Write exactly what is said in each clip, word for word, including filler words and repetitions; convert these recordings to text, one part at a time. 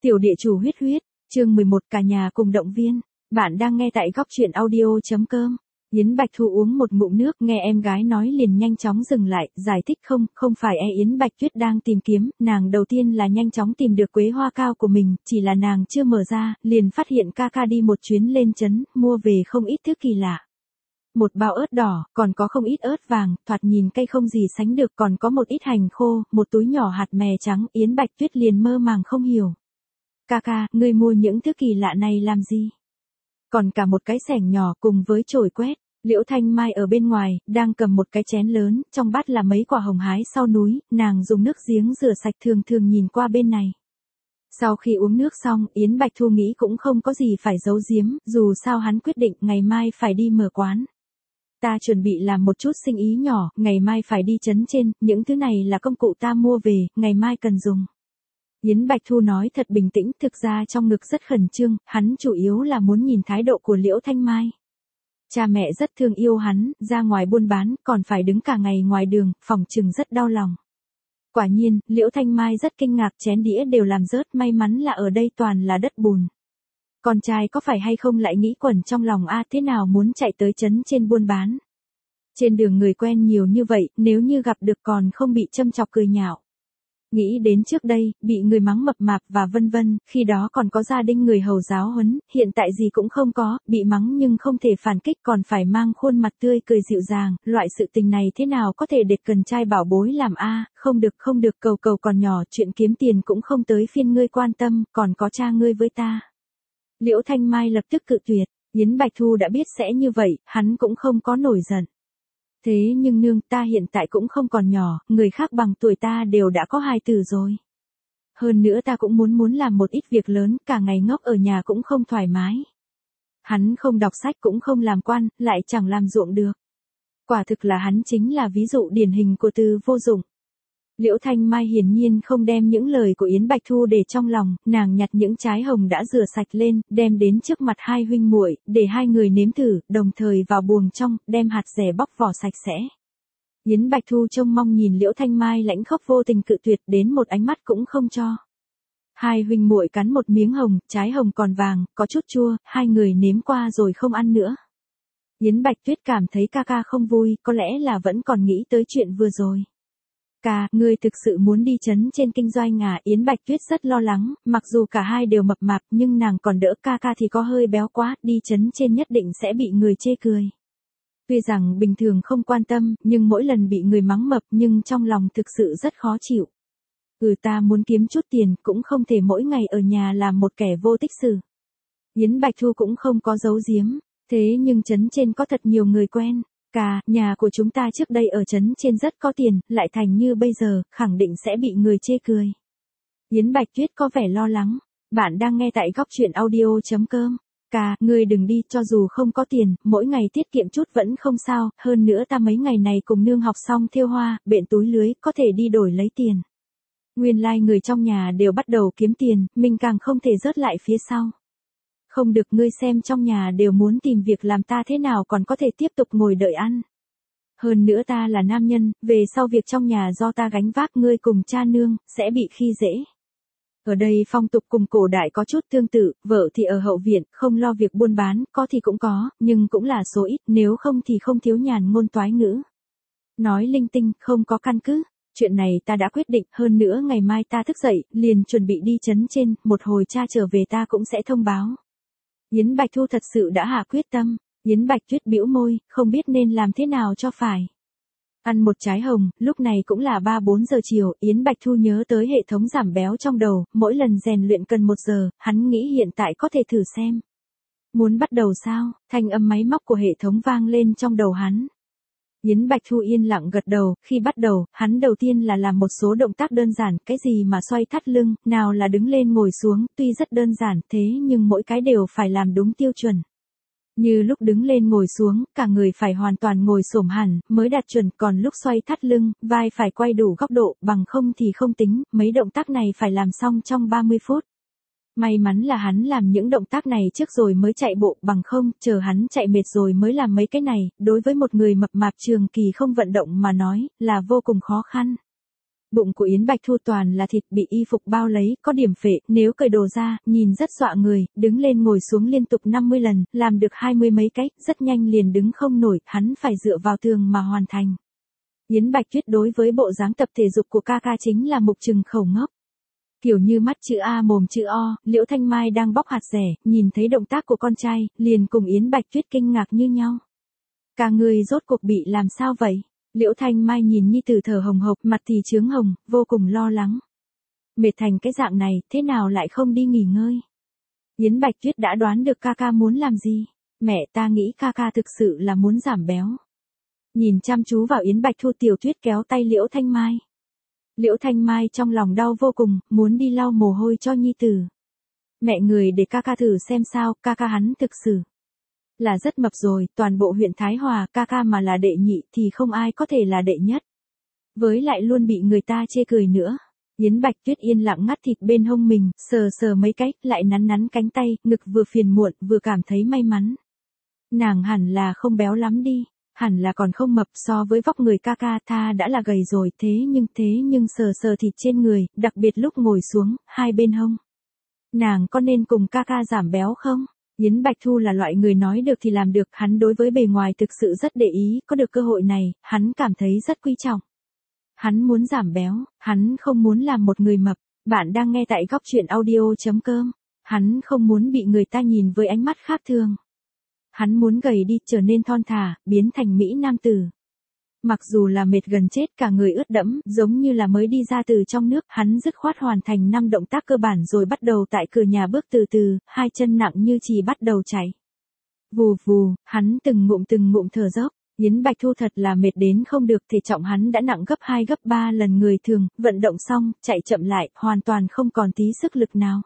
Tiểu địa chủ huyết huyết, chương mười một cả nhà cùng động viên. Bạn đang nghe tại góc truyện audio chấm com. Yến Bạch Thu uống một ngụm nước, nghe em gái nói liền nhanh chóng dừng lại, giải thích không, không phải e Yến Bạch Tuyết đang tìm kiếm, nàng đầu tiên là nhanh chóng tìm được quế hoa cao của mình, chỉ là nàng chưa mở ra, liền phát hiện ca ca đi một chuyến lên trấn, mua về không ít thứ kỳ lạ. Một bao ớt đỏ, còn có không ít ớt vàng, thoạt nhìn cây không gì sánh được, còn có một ít hành khô, một túi nhỏ hạt mè trắng, Yến Bạch Tuyết liền mơ màng không hiểu. Ca ca, ngươi mua những thứ kỳ lạ này làm gì? Còn cả một cái xẻng nhỏ cùng với chổi quét. Liễu Thanh Mai ở bên ngoài, đang cầm một cái chén lớn, trong bát là mấy quả hồng hái sau núi, nàng dùng nước giếng rửa sạch thường thường nhìn qua bên này. Sau khi uống nước xong, Yến Bạch Thu nghĩ cũng không có gì phải giấu giếm, dù sao hắn quyết định ngày mai phải đi mở quán. Ta chuẩn bị làm một chút sinh ý nhỏ, ngày mai phải đi trấn trên, những thứ này là công cụ ta mua về, ngày mai cần dùng. Yến Bạch Thu nói thật bình tĩnh, thực ra trong ngực rất khẩn trương, hắn chủ yếu là muốn nhìn thái độ của Liễu Thanh Mai. Cha mẹ rất thương yêu hắn, ra ngoài buôn bán, còn phải đứng cả ngày ngoài đường, phòng chừng rất đau lòng. Quả nhiên, Liễu Thanh Mai rất kinh ngạc, chén đĩa đều làm rớt, may mắn là ở đây toàn là đất bùn. Con trai có phải hay không lại nghĩ quẩn trong lòng a thế nào muốn chạy tới trấn trên buôn bán. Trên đường người quen nhiều như vậy, nếu như gặp được còn không bị châm chọc cười nhạo. Nghĩ đến trước đây, bị người mắng mập mạp và vân vân, khi đó còn có gia đình người hầu giáo huấn, hiện tại gì cũng không có, bị mắng nhưng không thể phản kích còn phải mang khuôn mặt tươi cười dịu dàng, loại sự tình này thế nào có thể để cần trai bảo bối làm a không được không được cầu cầu còn nhỏ, chuyện kiếm tiền cũng không tới phiên ngươi quan tâm, còn có cha ngươi với ta. Liễu Thanh Mai lập tức cự tuyệt, Yến Bạch Thu đã biết sẽ như vậy, hắn cũng không có nổi giận. Thế nhưng nương, ta hiện tại cũng không còn nhỏ, người khác bằng tuổi ta đều đã có hài tử rồi. Hơn nữa ta cũng muốn muốn làm một ít việc lớn, cả ngày ngốc ở nhà cũng không thoải mái. Hắn không đọc sách cũng không làm quan, lại chẳng làm ruộng được. Quả thực là hắn chính là ví dụ điển hình của từ vô dụng. Liễu Thanh Mai hiển nhiên không đem những lời của Yến Bạch Thu để trong lòng, nàng nhặt những trái hồng đã rửa sạch lên, đem đến trước mặt hai huynh muội, để hai người nếm thử, đồng thời vào buồng trong, đem hạt rẻ bóc vỏ sạch sẽ. Yến Bạch Thu trông mong nhìn Liễu Thanh Mai lãnh khốc vô tình cự tuyệt, đến một ánh mắt cũng không cho. Hai huynh muội cắn một miếng hồng, trái hồng còn vàng, có chút chua, hai người nếm qua rồi không ăn nữa. Yến Bạch Tuyết cảm thấy ca ca không vui, có lẽ là vẫn còn nghĩ tới chuyện vừa rồi. Ca, ngươi thực sự muốn đi trấn trên kinh doanh à? Yến Bạch Tuyết rất lo lắng, mặc dù cả hai đều mập mạp nhưng nàng còn đỡ ca ca thì có hơi béo quá, đi trấn trên nhất định sẽ bị người chê cười. Tuy rằng bình thường không quan tâm, nhưng mỗi lần bị người mắng mập nhưng trong lòng thực sự rất khó chịu. Ừ ta muốn kiếm chút tiền, cũng không thể mỗi ngày ở nhà làm một kẻ vô tích sự. Yến Bạch Thu cũng không có giấu giếm, thế nhưng trấn trên có thật nhiều người quen. Ca, nhà của chúng ta trước đây ở trấn trên rất có tiền, lại thành như bây giờ, khẳng định sẽ bị người chê cười. Yến Bạch Tuyết có vẻ lo lắng. Bạn đang nghe tại góc truyện audio chấm com. Ca, ngươi đừng đi, cho dù không có tiền, mỗi ngày tiết kiệm chút vẫn không sao, hơn nữa ta mấy ngày này cùng nương học xong thêu hoa, bện túi lưới, có thể đi đổi lấy tiền. Nguyên lai like người trong nhà đều bắt đầu kiếm tiền, mình càng không thể rớt lại phía sau. Không được, ngươi xem trong nhà đều muốn tìm việc làm, ta thế nào còn có thể tiếp tục ngồi đợi ăn. Hơn nữa ta là nam nhân, về sau việc trong nhà do ta gánh vác, ngươi cùng cha nương, sẽ bị khi dễ. Ở đây phong tục cùng cổ đại có chút tương tự, vợ thì ở hậu viện, không lo việc buôn bán, có thì cũng có, nhưng cũng là số ít, nếu không thì không thiếu nhàn ngôn toái ngữ. Nói linh tinh, không có căn cứ. Chuyện này ta đã quyết định, hơn nữa ngày mai ta thức dậy, liền chuẩn bị đi trấn trên, một hồi cha trở về ta cũng sẽ thông báo. Yến Bạch Thu thật sự đã hạ quyết tâm, Yến Bạch Tuyết bĩu môi, không biết nên làm thế nào cho phải. Ăn một trái hồng, lúc này cũng là ba bốn giờ chiều, Yến Bạch Thu nhớ tới hệ thống giảm béo trong đầu, mỗi lần rèn luyện cần một giờ, hắn nghĩ hiện tại có thể thử xem. Muốn bắt đầu sao? Thanh âm máy móc của hệ thống vang lên trong đầu hắn. Yến Bạch Thu yên lặng gật đầu, khi bắt đầu, hắn đầu tiên là làm một số động tác đơn giản, cái gì mà xoay thắt lưng, nào là đứng lên ngồi xuống, tuy rất đơn giản, thế nhưng mỗi cái đều phải làm đúng tiêu chuẩn. Như lúc đứng lên ngồi xuống, cả người phải hoàn toàn ngồi xổm hẳn, mới đạt chuẩn, còn lúc xoay thắt lưng, vai phải quay đủ góc độ, bằng không thì không tính, mấy động tác này phải làm xong trong ba mươi phút. May mắn là hắn làm những động tác này trước rồi mới chạy bộ, bằng không, chờ hắn chạy mệt rồi mới làm mấy cái này, đối với một người mập mạp trường kỳ không vận động mà nói, là vô cùng khó khăn. Bụng của Yến Bạch Thu toàn là thịt bị y phục bao lấy, có điểm phệ, nếu cởi đồ ra, nhìn rất dọa người, đứng lên ngồi xuống liên tục năm mươi lần, làm được hai mươi mấy cách, rất nhanh liền đứng không nổi, hắn phải dựa vào tường mà hoàn thành. Yến Bạch Tuyết đối với bộ dáng tập thể dục của ca ca chính là mục trừng khẩu ngốc. Kiểu như mắt chữ A mồm chữ O, Liễu Thanh Mai đang bóc hạt dẻ, nhìn thấy động tác của con trai, liền cùng Yến Bạch Tuyết kinh ngạc như nhau. Cả người rốt cuộc bị làm sao vậy? Liễu Thanh Mai nhìn nhi tử thở hồng hộc, mặt thì chướng hồng, vô cùng lo lắng. Mệt thành cái dạng này, thế nào lại không đi nghỉ ngơi? Yến Bạch Tuyết đã đoán được ca ca muốn làm gì. Mẹ, ta nghĩ ca ca thực sự là muốn giảm béo. Nhìn chăm chú vào Yến Bạch Thu, Tiểu Tuyết kéo tay Liễu Thanh Mai. Liễu Thanh Mai trong lòng đau vô cùng, muốn đi lau mồ hôi cho nhi tử. Mẹ người để ca ca thử xem sao, ca ca hắn thực sự là rất mập rồi, toàn bộ huyện Thái Hòa, ca ca mà là đệ nhị thì không ai có thể là đệ nhất. Với lại luôn bị người ta chê cười nữa. Yến Bạch Tuyết yên lặng ngắt thịt bên hông mình, sờ sờ mấy cái, lại nắn nắn cánh tay, ngực vừa phiền muộn, vừa cảm thấy may mắn. Nàng hẳn là không béo lắm đi, hẳn là còn không mập, so với vóc người ca ca tha đã là gầy rồi, thế nhưng thế nhưng sờ sờ thịt trên người, đặc biệt lúc ngồi xuống, hai bên hông. Nàng có nên cùng ca ca giảm béo không? Yến Bạch Thu là loại người nói được thì làm được, hắn đối với bề ngoài thực sự rất để ý, có được cơ hội này, hắn cảm thấy rất quý trọng. Hắn muốn giảm béo, hắn không muốn làm một người mập. Bạn đang nghe tại góc truyện audio chấm com. Hắn không muốn bị người ta nhìn với ánh mắt khác thường. Hắn muốn gầy đi, trở nên thon thả, biến thành mỹ nam tử. Mặc dù là mệt gần chết, cả người ướt đẫm, giống như là mới đi ra từ trong nước, hắn dứt khoát hoàn thành năm động tác cơ bản rồi bắt đầu tại cửa nhà bước từ từ, hai chân nặng như chì bắt đầu chạy. Vù vù, hắn từng ngụm từng ngụm thở dốc. Yến Bạch Thu thật là mệt đến không được, thể trọng hắn đã nặng gấp hai gấp ba lần người thường, vận động xong, chạy chậm lại, hoàn toàn không còn tí sức lực nào.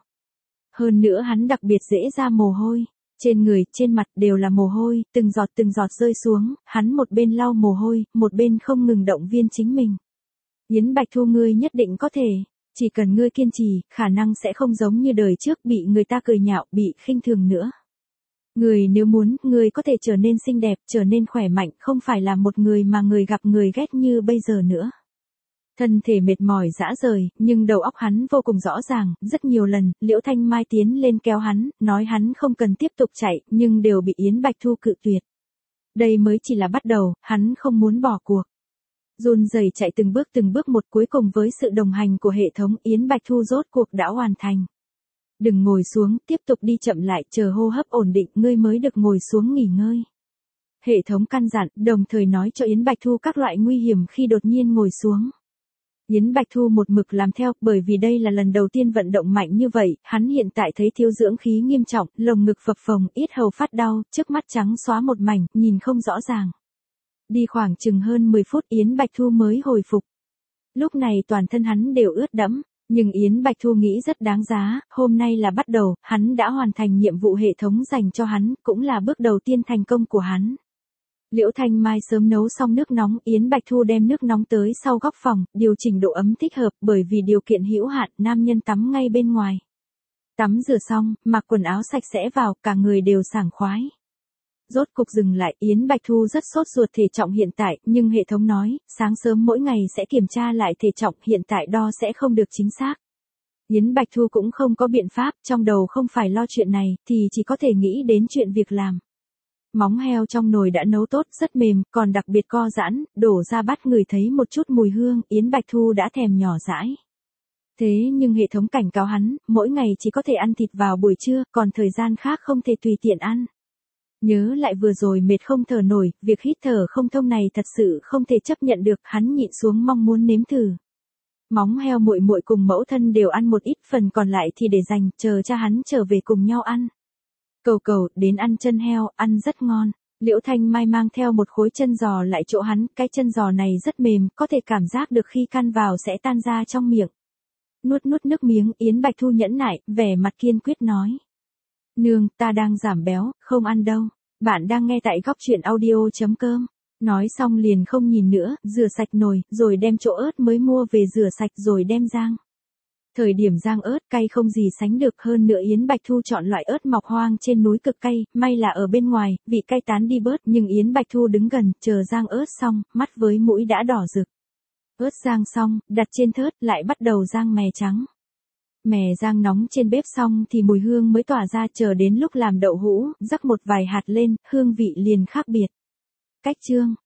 Hơn nữa hắn đặc biệt dễ ra mồ hôi. Trên người, trên mặt đều là mồ hôi, từng giọt từng giọt rơi xuống, hắn một bên lau mồ hôi, một bên không ngừng động viên chính mình. Yến Bạch Thu, ngươi nhất định có thể, chỉ cần ngươi kiên trì, khả năng sẽ không giống như đời trước bị người ta cười nhạo, bị khinh thường nữa. Người nếu muốn, người có thể trở nên xinh đẹp, trở nên khỏe mạnh, không phải là một người mà người gặp người ghét như bây giờ nữa. Thân thể mệt mỏi rã rời, nhưng đầu óc hắn vô cùng rõ ràng, rất nhiều lần, Liễu Thanh Mai tiến lên kéo hắn, nói hắn không cần tiếp tục chạy, nhưng đều bị Yến Bạch Thu cự tuyệt. Đây mới chỉ là bắt đầu, hắn không muốn bỏ cuộc. Run rẩy chạy từng bước từng bước một, cuối cùng với sự đồng hành của hệ thống, Yến Bạch Thu rốt cuộc đã hoàn thành. Đừng ngồi xuống, tiếp tục đi chậm lại, chờ hô hấp ổn định, ngươi mới được ngồi xuống nghỉ ngơi. Hệ thống căn dặn, đồng thời nói cho Yến Bạch Thu các loại nguy hiểm khi đột nhiên ngồi xuống. Yến Bạch Thu một mực làm theo, bởi vì đây là lần đầu tiên vận động mạnh như vậy, hắn hiện tại thấy thiếu dưỡng khí nghiêm trọng, lồng ngực phập phồng, yết hầu phát đau, trước mắt trắng xóa một mảnh, nhìn không rõ ràng. Đi khoảng chừng hơn mười phút Yến Bạch Thu mới hồi phục. Lúc này toàn thân hắn đều ướt đẫm, nhưng Yến Bạch Thu nghĩ rất đáng giá, hôm nay là bắt đầu, hắn đã hoàn thành nhiệm vụ hệ thống dành cho hắn, cũng là bước đầu tiên thành công của hắn. Liễu Thanh Mai sớm nấu xong nước nóng, Yến Bạch Thu đem nước nóng tới sau góc phòng, điều chỉnh độ ấm thích hợp, bởi vì điều kiện hữu hạn, nam nhân tắm ngay bên ngoài. Tắm rửa xong, mặc quần áo sạch sẽ vào, cả người đều sảng khoái. Rốt cục dừng lại, Yến Bạch Thu rất sốt ruột thể trọng hiện tại, nhưng hệ thống nói, sáng sớm mỗi ngày sẽ kiểm tra lại thể trọng, hiện tại đo sẽ không được chính xác. Yến Bạch Thu cũng không có biện pháp, trong đầu không phải lo chuyện này, thì chỉ có thể nghĩ đến chuyện việc làm. Móng heo trong nồi đã nấu tốt, rất mềm, còn đặc biệt co giãn, đổ ra bát ngửi thấy một chút mùi hương, Yến Bạch Thu đã thèm nhỏ dãi. Thế nhưng hệ thống cảnh cáo hắn, mỗi ngày chỉ có thể ăn thịt vào buổi trưa, còn thời gian khác không thể tùy tiện ăn. Nhớ lại vừa rồi mệt không thở nổi, việc hít thở không thông này thật sự không thể chấp nhận được, hắn nhịn xuống mong muốn nếm thử. Móng heo muội muội cùng mẫu thân đều ăn một ít, phần còn lại thì để dành, chờ cha hắn trở về cùng nhau ăn. Cầu cầu, đến ăn chân heo, ăn rất ngon. Liễu Thanh Mai mang theo một khối chân giò lại chỗ hắn, cái chân giò này rất mềm, có thể cảm giác được khi căn vào sẽ tan ra trong miệng. Nuốt nuốt nước miếng, Yến Bạch Thu nhẫn nại, vẻ mặt kiên quyết nói. Nương, ta đang giảm béo, không ăn đâu. Bạn đang nghe tại góc truyện audio chấm com. Nói xong liền không nhìn nữa, rửa sạch nồi, rồi đem chỗ ớt mới mua về rửa sạch rồi đem rang. Thời điểm rang ớt cay không gì sánh được, hơn nữa Yến Bạch Thu chọn loại ớt mọc hoang trên núi cực cay, may là ở bên ngoài, vị cay tán đi bớt, nhưng Yến Bạch Thu đứng gần, chờ rang ớt xong, mắt với mũi đã đỏ rực. Ớt rang xong, đặt trên thớt lại bắt đầu rang mè trắng. Mè rang nóng trên bếp xong thì mùi hương mới tỏa ra, chờ đến lúc làm đậu hũ, rắc một vài hạt lên, hương vị liền khác biệt. Cách chương.